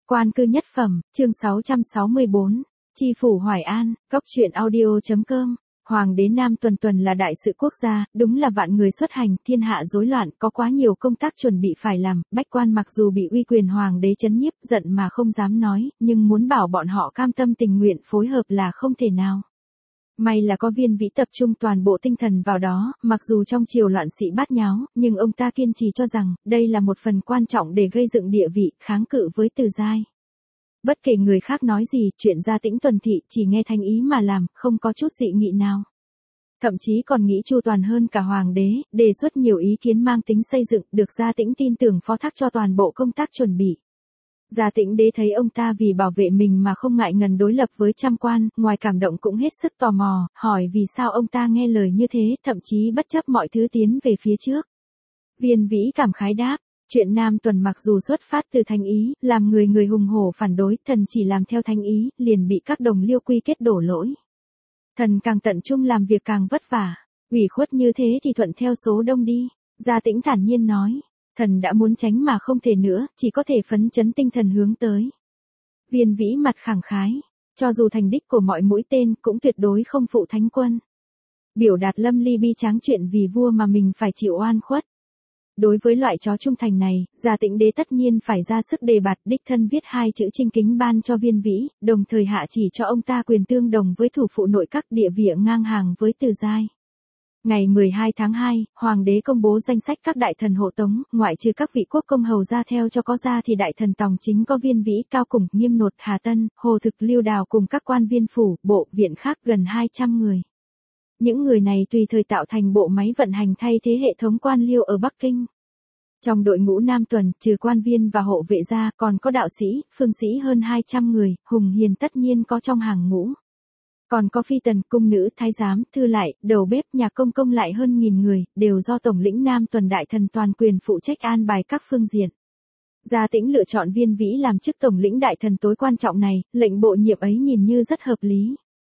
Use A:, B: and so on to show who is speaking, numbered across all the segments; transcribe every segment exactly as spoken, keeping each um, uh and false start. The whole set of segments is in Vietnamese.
A: Quan cư nhất phẩm, chương sáu trăm sáu mươi bốn, Chi phủ Hoài An, Cốc truyện audio.com. Hoàng đế Nam Tuần Tuần là đại sự quốc gia, đúng là vạn người xuất hành, thiên hạ rối loạn, có quá nhiều công tác chuẩn bị phải làm, bách quan mặc dù bị uy quyền hoàng đế trấn nhiếp, giận mà không dám nói, nhưng muốn bảo bọn họ cam tâm tình nguyện phối hợp là không thể nào. May là có Viên Vĩ tập trung toàn bộ tinh thần vào đó, mặc dù trong triều loạn sĩ bát nháo, nhưng ông ta kiên trì cho rằng, đây là một phần quan trọng để gây dựng địa vị, kháng cự với Từ Giai. Bất kể người khác nói gì, chuyện Gia Tĩnh Tuần thị chỉ nghe thành ý mà làm, không có chút dị nghị nào. Thậm chí còn nghĩ chu toàn hơn cả hoàng đế, đề xuất nhiều ý kiến mang tính xây dựng, được Gia Tĩnh tin tưởng phó thác cho toàn bộ công tác chuẩn bị. Gia Tĩnh đế thấy ông ta vì bảo vệ mình mà không ngại ngần đối lập với trăm quan, ngoài cảm động cũng hết sức tò mò, hỏi vì sao ông ta nghe lời như thế, thậm chí bất chấp mọi thứ tiến về phía trước. Viên Vĩ cảm khái đáp, chuyện Nam Tuần mặc dù xuất phát từ thánh ý, làm người người hùng hổ phản đối, thần chỉ làm theo thánh ý, liền bị các đồng liêu quy kết đổ lỗi. Thần càng tận trung làm việc càng vất vả, ủy khuất như thế thì thuận theo số đông đi. Gia Tĩnh thản nhiên nói. Thần đã muốn tránh mà không thể nữa, chỉ có thể phấn chấn tinh thần hướng tới. Viên Vĩ mặt khẳng khái, cho dù thành đích của mọi mũi tên cũng tuyệt đối không phụ thánh quân. Biểu đạt lâm ly bi tráng chuyện vì vua mà mình phải chịu oan khuất. Đối với loại chó trung thành này, Gia Tĩnh đế tất nhiên phải ra sức đề bạt, đích thân viết hai chữ chinh kính ban cho Viên Vĩ, đồng thời hạ chỉ cho ông ta quyền tương đồng với thủ phụ nội các, địa vị ngang hàng với Từ Giai. Ngày mười hai tháng hai, Hoàng đế công bố danh sách các đại thần hộ tống, ngoại trừ các vị quốc công hầu ra theo cho có ra thì đại thần tòng chính có Viên Vĩ, Cao Củng, Nghiêm Nột, Hà Tân, Hồ Thực, Lưu Đào cùng các quan viên phủ, bộ, viện khác gần hai trăm người. Những người này tùy thời tạo thành bộ máy vận hành thay thế hệ thống quan liêu ở Bắc Kinh. Trong đội ngũ Nam Tuần, trừ quan viên và hộ vệ ra, còn có đạo sĩ, phương sĩ hơn hai trăm người, hùng hiền tất nhiên có trong hàng ngũ. Còn có phi tần, cung nữ, thái giám, thư lại, đầu bếp, nhà công công lại hơn nghìn người, đều do Tổng lĩnh Nam Tuần đại thần toàn quyền phụ trách an bài các phương diện. Gia Tĩnh lựa chọn Viên Vĩ làm chức Tổng lĩnh đại thần tối quan trọng này, lệnh bộ nhiệm ấy nhìn như rất hợp lý.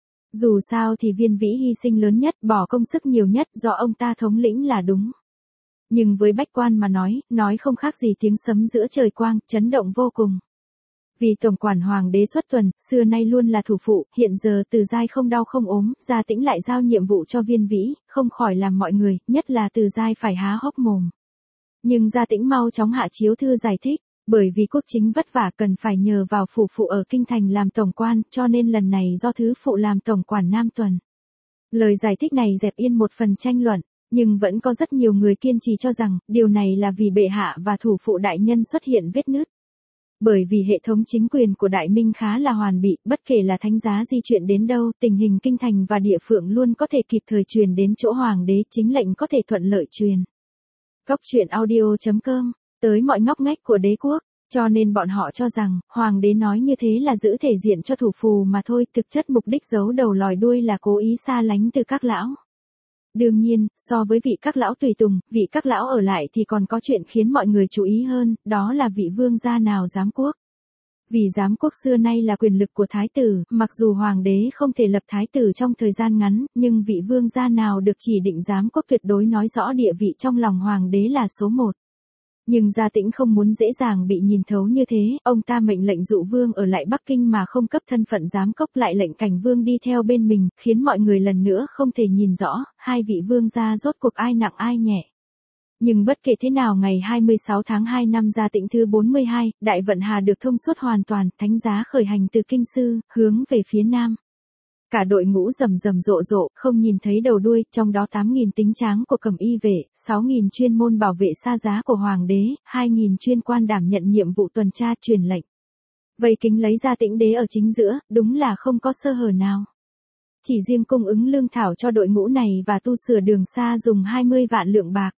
A: Dù sao thì Viên Vĩ hy sinh lớn nhất, bỏ công sức nhiều nhất, do ông ta thống lĩnh là đúng. Nhưng với bách quan mà nói, nói không khác gì tiếng sấm giữa trời quang, chấn động vô cùng. Vì tổng quản hoàng đế xuất tuần, xưa nay luôn là thủ phụ, hiện giờ Từ Giai không đau không ốm, Gia Tĩnh lại giao nhiệm vụ cho Viên Vĩ, không khỏi làm mọi người, nhất là Từ Giai phải há hốc mồm. Nhưng Gia Tĩnh mau chóng hạ chiếu thư giải thích, bởi vì quốc chính vất vả cần phải nhờ vào phủ phụ ở kinh thành làm tổng quan, cho nên lần này do thứ phụ làm tổng quản Nam Tuần. Lời giải thích này dẹp yên một phần tranh luận, nhưng vẫn có rất nhiều người kiên trì cho rằng, điều này là vì bệ hạ và thủ phụ đại nhân xuất hiện vết nứt. Bởi vì hệ thống chính quyền của Đại Minh khá là hoàn bị, bất kể là thánh giá di chuyển đến đâu, tình hình kinh thành và địa phượng luôn có thể kịp thời truyền đến chỗ hoàng đế, chính lệnh có thể thuận lợi truyền. Cốc truyện audio.com, tới mọi ngóc ngách của đế quốc, cho nên bọn họ cho rằng, hoàng đế nói như thế là giữ thể diện cho thủ phù mà thôi, thực chất mục đích giấu đầu lòi đuôi là cố ý xa lánh từ các lão. Đương nhiên, so với vị các lão tùy tùng, vị các lão ở lại thì còn có chuyện khiến mọi người chú ý hơn, đó là vị vương gia nào giám quốc. Vì giám quốc xưa nay là quyền lực của thái tử, mặc dù hoàng đế không thể lập thái tử trong thời gian ngắn, nhưng vị vương gia nào được chỉ định giám quốc tuyệt đối nói rõ địa vị trong lòng hoàng đế là số một. Nhưng Gia Tĩnh không muốn dễ dàng bị nhìn thấu như thế, ông ta mệnh lệnh dụ vương ở lại Bắc Kinh mà không cấp thân phận giám cốc, lại lệnh cảnh vương đi theo bên mình, khiến mọi người lần nữa không thể nhìn rõ, hai vị vương gia rốt cuộc ai nặng ai nhẹ. Nhưng bất kể thế nào ngày hai mươi sáu tháng hai năm Gia Tĩnh thứ bốn mươi hai, Đại Vận Hà được thông suốt hoàn toàn, thánh giá khởi hành từ Kinh Sư, hướng về phía nam. Cả đội ngũ rầm rầm rộ rộ, không nhìn thấy đầu đuôi, trong đó tám nghìn tính tráng của Cẩm Y vệ, sáu nghìn chuyên môn bảo vệ xa giá của hoàng đế, hai nghìn chuyên quan đảm nhận nhiệm vụ tuần tra truyền lệnh. Vây kính lấy Gia Tĩnh đế ở chính giữa, đúng là không có sơ hở nào. Chỉ riêng cung ứng lương thảo cho đội ngũ này và tu sửa đường xa dùng hai mươi vạn lượng bạc.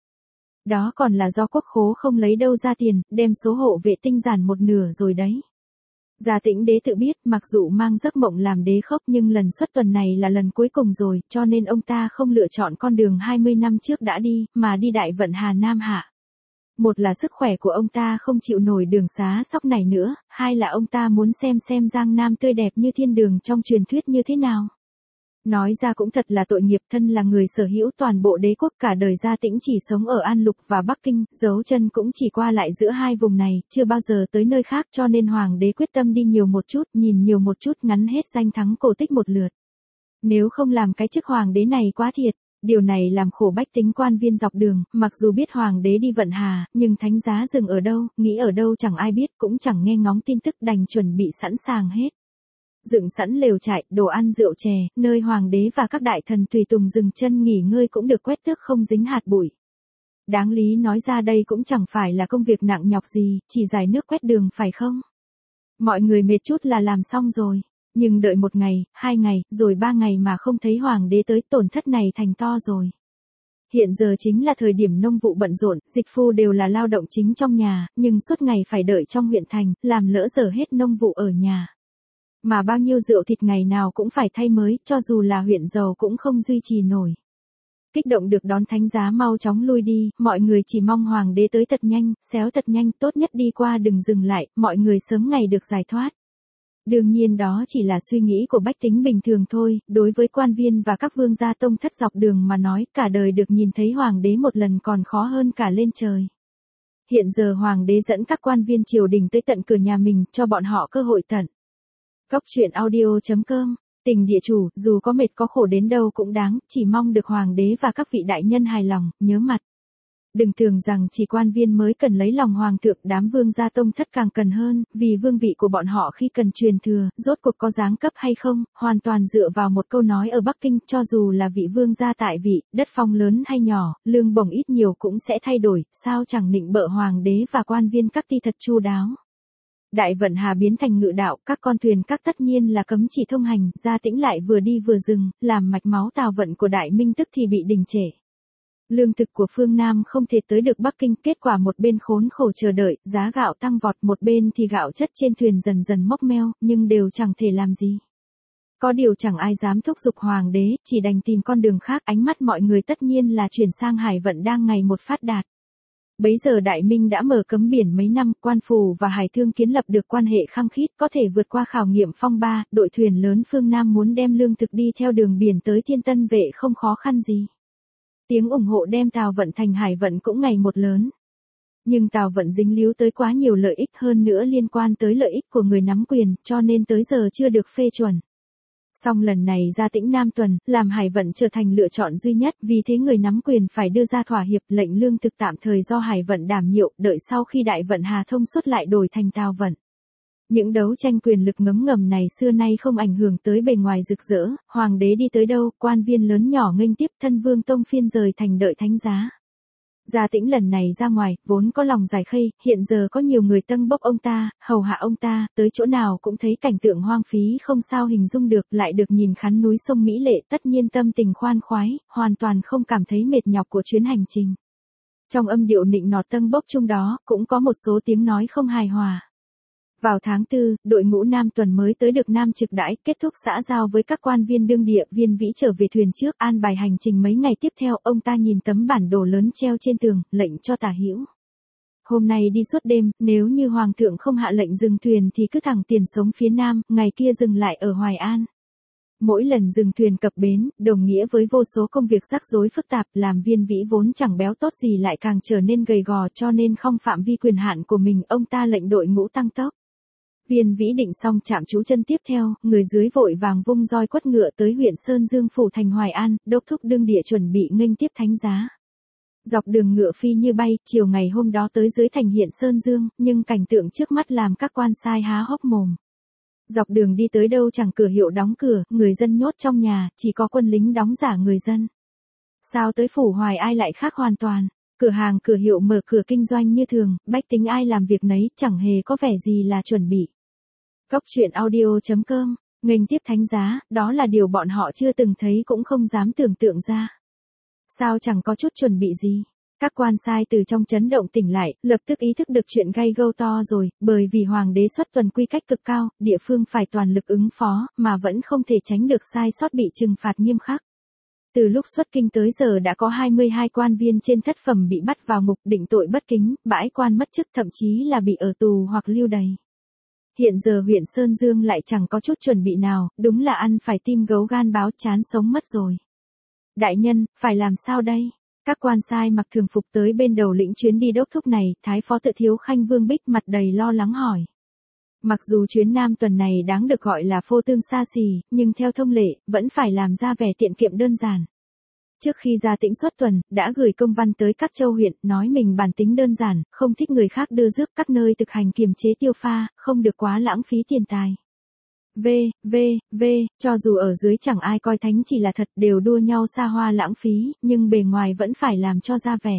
A: Đó còn là do quốc khố không lấy đâu ra tiền, đem số hộ vệ tinh giản một nửa rồi đấy. Gia Tĩnh đế tự biết, mặc dù mang giấc mộng làm đế khốc nhưng lần xuất tuần này là lần cuối cùng rồi, cho nên ông ta không lựa chọn con đường hai mươi năm trước đã đi, mà đi Đại Vận Hà Nam Hạ. Một là sức khỏe của ông ta không chịu nổi đường xá sóc này nữa, hai là ông ta muốn xem xem Giang Nam tươi đẹp như thiên đường trong truyền thuyết như thế nào. Nói ra cũng thật là tội nghiệp, thân là người sở hữu toàn bộ đế quốc, cả đời Gia Tĩnh chỉ sống ở An Lục và Bắc Kinh, dấu chân cũng chỉ qua lại giữa hai vùng này, chưa bao giờ tới nơi khác, cho nên hoàng đế quyết tâm đi nhiều một chút, nhìn nhiều một chút, ngắn hết danh thắng cổ tích một lượt. Nếu không làm cái chức hoàng đế này quá thiệt. Điều này làm khổ bách tính quan viên dọc đường, mặc dù biết hoàng đế đi vận hà, nhưng thánh giá dừng ở đâu, nghĩ ở đâu chẳng ai biết, cũng chẳng nghe ngóng tin tức, đành chuẩn bị sẵn sàng hết. Dựng sẵn lều trại, đồ ăn rượu chè, nơi hoàng đế và các đại thần tùy tùng dừng chân nghỉ ngơi cũng được quét tước không dính hạt bụi. Đáng lý nói ra đây cũng chẳng phải là công việc nặng nhọc gì, chỉ rải nước quét đường phải không? Mọi người mệt chút là làm xong rồi. Nhưng đợi một ngày, hai ngày, rồi ba ngày mà không thấy hoàng đế tới, tổn thất này thành to rồi. Hiện giờ chính là thời điểm nông vụ bận rộn, dịch phu đều là lao động chính trong nhà, nhưng suốt ngày phải đợi trong huyện thành, làm lỡ giờ hết nông vụ ở nhà. Mà bao nhiêu rượu thịt ngày nào cũng phải thay mới, cho dù là huyện giàu cũng không duy trì nổi. Kích động được đón thánh giá mau chóng lui đi, mọi người chỉ mong hoàng đế tới thật nhanh, xéo thật nhanh, tốt nhất đi qua đừng dừng lại, mọi người sớm ngày được giải thoát. Đương nhiên đó chỉ là suy nghĩ của bách tính bình thường thôi, đối với quan viên và các vương gia tông thất dọc đường mà nói, cả đời được nhìn thấy hoàng đế một lần còn khó hơn cả lên trời. Hiện giờ hoàng đế dẫn các quan viên triều đình tới tận cửa nhà mình, cho bọn họ cơ hội tận. Góc truyện audio chấm com, tình địa chủ, dù có mệt có khổ đến đâu cũng đáng, chỉ mong được hoàng đế và các vị đại nhân hài lòng, nhớ mặt. Đừng tưởng rằng chỉ quan viên mới cần lấy lòng hoàng thượng, đám vương gia tông thất càng cần hơn, vì vương vị của bọn họ khi cần truyền thừa, rốt cuộc có giáng cấp hay không, hoàn toàn dựa vào một câu nói ở Bắc Kinh, cho dù là vị vương gia tại vị, đất phong lớn hay nhỏ, lương bổng ít nhiều cũng sẽ thay đổi, sao chẳng nịnh bợ hoàng đế và quan viên các ti thật chu đáo. Đại vận hà biến thành ngự đạo, các con thuyền các tất nhiên là cấm chỉ thông hành, Gia Tĩnh lại vừa đi vừa dừng, làm mạch máu tào vận của Đại Minh tức thì bị đình trệ. Lương thực của phương Nam không thể tới được Bắc Kinh, kết quả một bên khốn khổ chờ đợi, giá gạo tăng vọt, một bên thì gạo chất trên thuyền dần dần mốc meo, nhưng đều chẳng thể làm gì. Có điều chẳng ai dám thúc giục hoàng đế, chỉ đành tìm con đường khác, ánh mắt mọi người tất nhiên là chuyển sang hải vận đang ngày một phát đạt. Bấy giờ Đại Minh đã mở cấm biển mấy năm, quan phủ và hải thương kiến lập được quan hệ khăng khít, có thể vượt qua khảo nghiệm phong ba, đội thuyền lớn phương Nam muốn đem lương thực đi theo đường biển tới Thiên Tân Vệ không khó khăn gì. Tiếng ủng hộ đem Tào Vận thành hải vận cũng ngày một lớn. Nhưng Tào Vận dính líu tới quá nhiều lợi ích, hơn nữa liên quan tới lợi ích của người nắm quyền, cho nên tới giờ chưa được phê chuẩn. Song lần này Gia Tĩnh Nam Tuần, làm hải vận trở thành lựa chọn duy nhất, vì thế người nắm quyền phải đưa ra thỏa hiệp, lệnh lương thực tạm thời do hải vận đảm nhiệm, đợi sau khi đại vận hà thông suốt lại đổi thành Tào Vận. Những đấu tranh quyền lực ngấm ngầm này xưa nay không ảnh hưởng tới bề ngoài rực rỡ, hoàng đế đi tới đâu, quan viên lớn nhỏ nghênh tiếp, thân vương tông phiên rời thành đợi thánh giá. Gia Tĩnh lần này ra ngoài, vốn có lòng giải khây, hiện giờ có nhiều người tâng bốc ông ta, hầu hạ ông ta, tới chỗ nào cũng thấy cảnh tượng hoang phí không sao hình dung được, lại được nhìn khán núi sông Mỹ lệ, tất nhiên tâm tình khoan khoái, hoàn toàn không cảm thấy mệt nhọc của chuyến hành trình. Trong âm điệu nịnh nọt tâng bốc chung đó, cũng có một số tiếng nói không hài hòa. Vào tháng tư, đội ngũ Nam Tuần mới tới được Nam Trực đãi, kết thúc xã giao với các quan viên đương địa, Viên Vĩ trở về thuyền trước, an bài hành trình mấy ngày tiếp theo, ông ta nhìn tấm bản đồ lớn treo trên tường, lệnh cho Tả Hữu. Hôm nay đi suốt đêm, nếu như Hoàng thượng không hạ lệnh dừng thuyền thì cứ thẳng tiền sống phía Nam, ngày kia dừng lại ở Hoài An. Mỗi lần dừng thuyền cập bến, đồng nghĩa với vô số công việc rắc rối phức tạp, làm Viên Vĩ vốn chẳng béo tốt gì lại càng trở nên gầy gò, cho nên không phạm vi quyền hạn của mình, ông ta lệnh đội ngũ tăng tốc. Viên Vĩ định xong chạm trú chân tiếp theo, người dưới vội vàng vung roi quất ngựa tới huyện Sơn Dương phủ thành Hoài An, đốc thúc đương địa chuẩn bị nghênh tiếp thánh giá. Dọc đường ngựa phi như bay, chiều ngày hôm đó tới dưới thành hiện Sơn Dương, nhưng cảnh tượng trước mắt làm các quan sai há hốc mồm. Dọc đường đi tới đâu chẳng cửa hiệu đóng cửa, người dân nhốt trong nhà, chỉ có quân lính đóng giả người dân. Sao tới phủ Hoài Ai lại khác hoàn toàn? Cửa hàng cửa hiệu mở cửa kinh doanh như thường, bách tính ai làm việc nấy, chẳng hề có vẻ gì là chuẩn bị. Góc truyện audio chấm com, nghênh tiếp thánh giá, đó là điều bọn họ chưa từng thấy cũng không dám tưởng tượng ra. Sao chẳng có chút chuẩn bị gì? Các quan sai từ trong chấn động tỉnh lại, lập tức ý thức được chuyện gây gâu to rồi, bởi vì hoàng đế xuất tuần quy cách cực cao, địa phương phải toàn lực ứng phó, mà vẫn không thể tránh được sai sót bị trừng phạt nghiêm khắc. Từ lúc xuất kinh tới giờ đã có hai mươi hai quan viên trên thất phẩm bị bắt vào ngục định tội bất kính, bãi quan mất chức, thậm chí là bị ở tù hoặc lưu đày. Hiện giờ huyện Sơn Dương lại chẳng có chút chuẩn bị nào, đúng là ăn phải tim gấu gan báo chán sống mất rồi. Đại nhân, phải làm sao đây? Các quan sai mặc thường phục tới bên đầu lĩnh chuyến đi đốc thúc này, Thái phó tự thiếu khanh Vương Bích mặt đầy lo lắng hỏi. Mặc dù chuyến Nam tuần này đáng được gọi là phô tương xa xỉ, nhưng theo thông lệ, vẫn phải làm ra vẻ tiện kiệm đơn giản. Trước khi ra Tĩnh xuất tuần, đã gửi công văn tới các châu huyện, nói mình bản tính đơn giản, không thích người khác đưa rước, các nơi thực hành kiềm chế tiêu pha, không được quá lãng phí tiền tài. V, V, V, cho dù ở dưới chẳng ai coi thánh chỉ là thật, đều đua nhau xa hoa lãng phí, nhưng bề ngoài vẫn phải làm cho ra vẻ.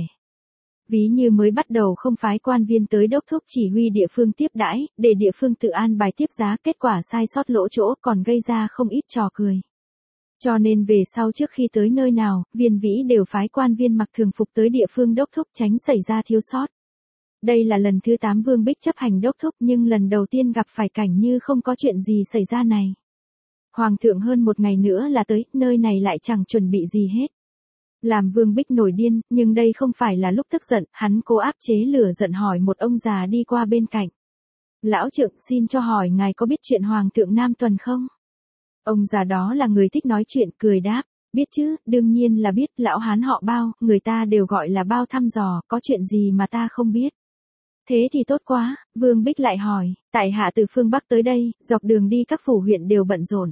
A: Ví như mới bắt đầu không phái quan viên tới đốc thúc chỉ huy địa phương tiếp đãi, để địa phương tự an bài tiếp giá, kết quả sai sót lỗ chỗ còn gây ra không ít trò cười. Cho nên về sau trước khi tới nơi nào, Viên Vĩ đều phái quan viên mặc thường phục tới địa phương đốc thúc tránh xảy ra thiếu sót. Đây là lần thứ tám Vương Bích chấp hành đốc thúc, nhưng lần đầu tiên gặp phải cảnh như không có chuyện gì xảy ra này. Hoàng thượng hơn một ngày nữa là tới, nơi này lại chẳng chuẩn bị gì hết. Làm Vương Bích nổi điên, nhưng đây không phải là lúc tức giận, hắn cố áp chế lửa giận hỏi một ông già đi qua bên cạnh. Lão trượng, xin cho hỏi ngài có biết chuyện Hoàng thượng Nam tuần không? Ông già đó là người thích nói chuyện, cười đáp, biết chứ, đương nhiên là biết, lão hán họ Bao, người ta đều gọi là Bao thăm dò, có chuyện gì mà ta không biết. Thế thì tốt quá, Vương Bích lại hỏi, tại hạ từ phương Bắc tới đây, dọc đường đi các phủ huyện đều bận rộn.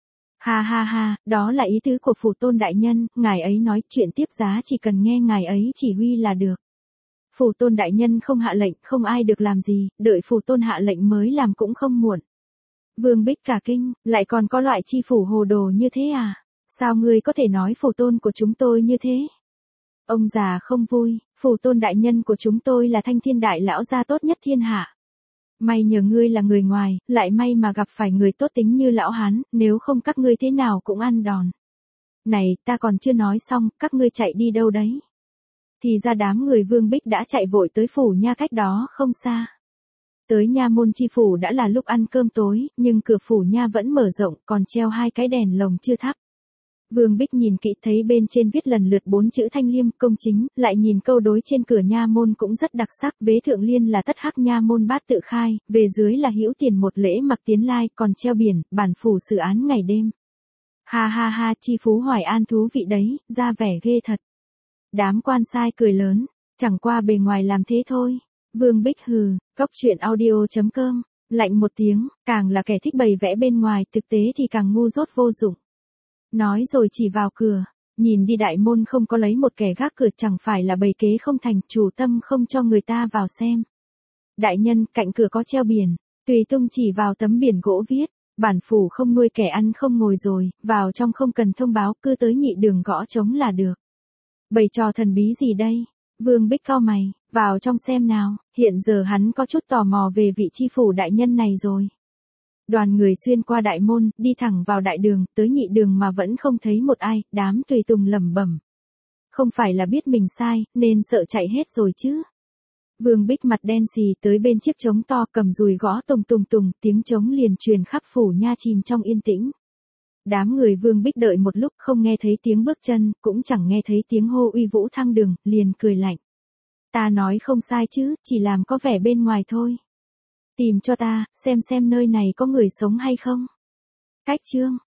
A: Ha ha ha, đó là ý tứ của phủ tôn đại nhân, ngài ấy nói chuyện tiếp giá chỉ cần nghe ngài ấy chỉ huy là được. Phủ tôn đại nhân không hạ lệnh, không ai được làm gì, đợi phủ tôn hạ lệnh mới làm cũng không muộn. Vương Bích cả kinh, lại còn có loại chi phủ hồ đồ như thế à? Sao ngươi có thể nói phủ tôn của chúng tôi như thế? Ông già không vui, phủ tôn đại nhân của chúng tôi là thanh thiên đại lão gia tốt nhất thiên hạ. May nhờ ngươi là người ngoài, lại may mà gặp phải người tốt tính như lão hán, nếu không các ngươi thế nào cũng ăn đòn. Này, ta còn chưa nói xong, các ngươi chạy đi đâu đấy? Thì ra đám người Vương Bích đã chạy vội tới phủ nha cách đó không xa. Tới nha môn chi phủ đã là lúc ăn cơm tối, nhưng cửa phủ nha vẫn mở rộng, còn treo hai cái đèn lồng chưa thắp. Vương Bích nhìn kỹ thấy bên trên viết lần lượt bốn chữ thanh liêm, công chính, lại nhìn câu đối trên cửa nha môn cũng rất đặc sắc, vế thượng liên là tất hắc nha môn bát tự khai, về dưới là hữu tiền một lễ mặc tiến lai, còn treo biển, bản phủ xử án ngày đêm. Ha ha ha, chi phú Hoài An thú vị đấy, ra vẻ ghê thật. Đám quan sai cười lớn, chẳng qua bề ngoài làm thế thôi. Vương Bích hừ, cóc truyện audio chấm com, lạnh một tiếng, càng là kẻ thích bày vẽ bên ngoài, thực tế thì càng ngu dốt vô dụng. Nói rồi chỉ vào cửa, nhìn đi đại môn không có lấy một kẻ gác cửa, chẳng phải là bày kế không thành, chủ tâm không cho người ta vào xem. Đại nhân, cạnh cửa có treo biển, tùy tung chỉ vào tấm biển gỗ viết, bản phủ không nuôi kẻ ăn không ngồi rồi, vào trong không cần thông báo, cứ tới nhị đường gõ trống là được. Bày trò thần bí gì đây? Vương Bích cau mày, vào trong xem nào, hiện giờ hắn có chút tò mò về vị chi phủ đại nhân này rồi. Đoàn người xuyên qua đại môn, đi thẳng vào đại đường, tới nhị đường mà vẫn không thấy một ai, đám tùy tùng lẩm bẩm. Không phải là biết mình sai, nên sợ chạy hết rồi chứ. Vương Bích mặt đen xì tới bên chiếc trống to, cầm dùi gõ tùng tùng tùng, tiếng trống liền truyền khắp phủ nha chìm trong yên tĩnh. Đám người Vương Bích đợi một lúc không nghe thấy tiếng bước chân, cũng chẳng nghe thấy tiếng hô uy vũ thăng đường, liền cười lạnh. Ta nói không sai chứ, chỉ làm có vẻ bên ngoài thôi. Tìm cho ta, xem xem nơi này có người sống hay không. Cách chương.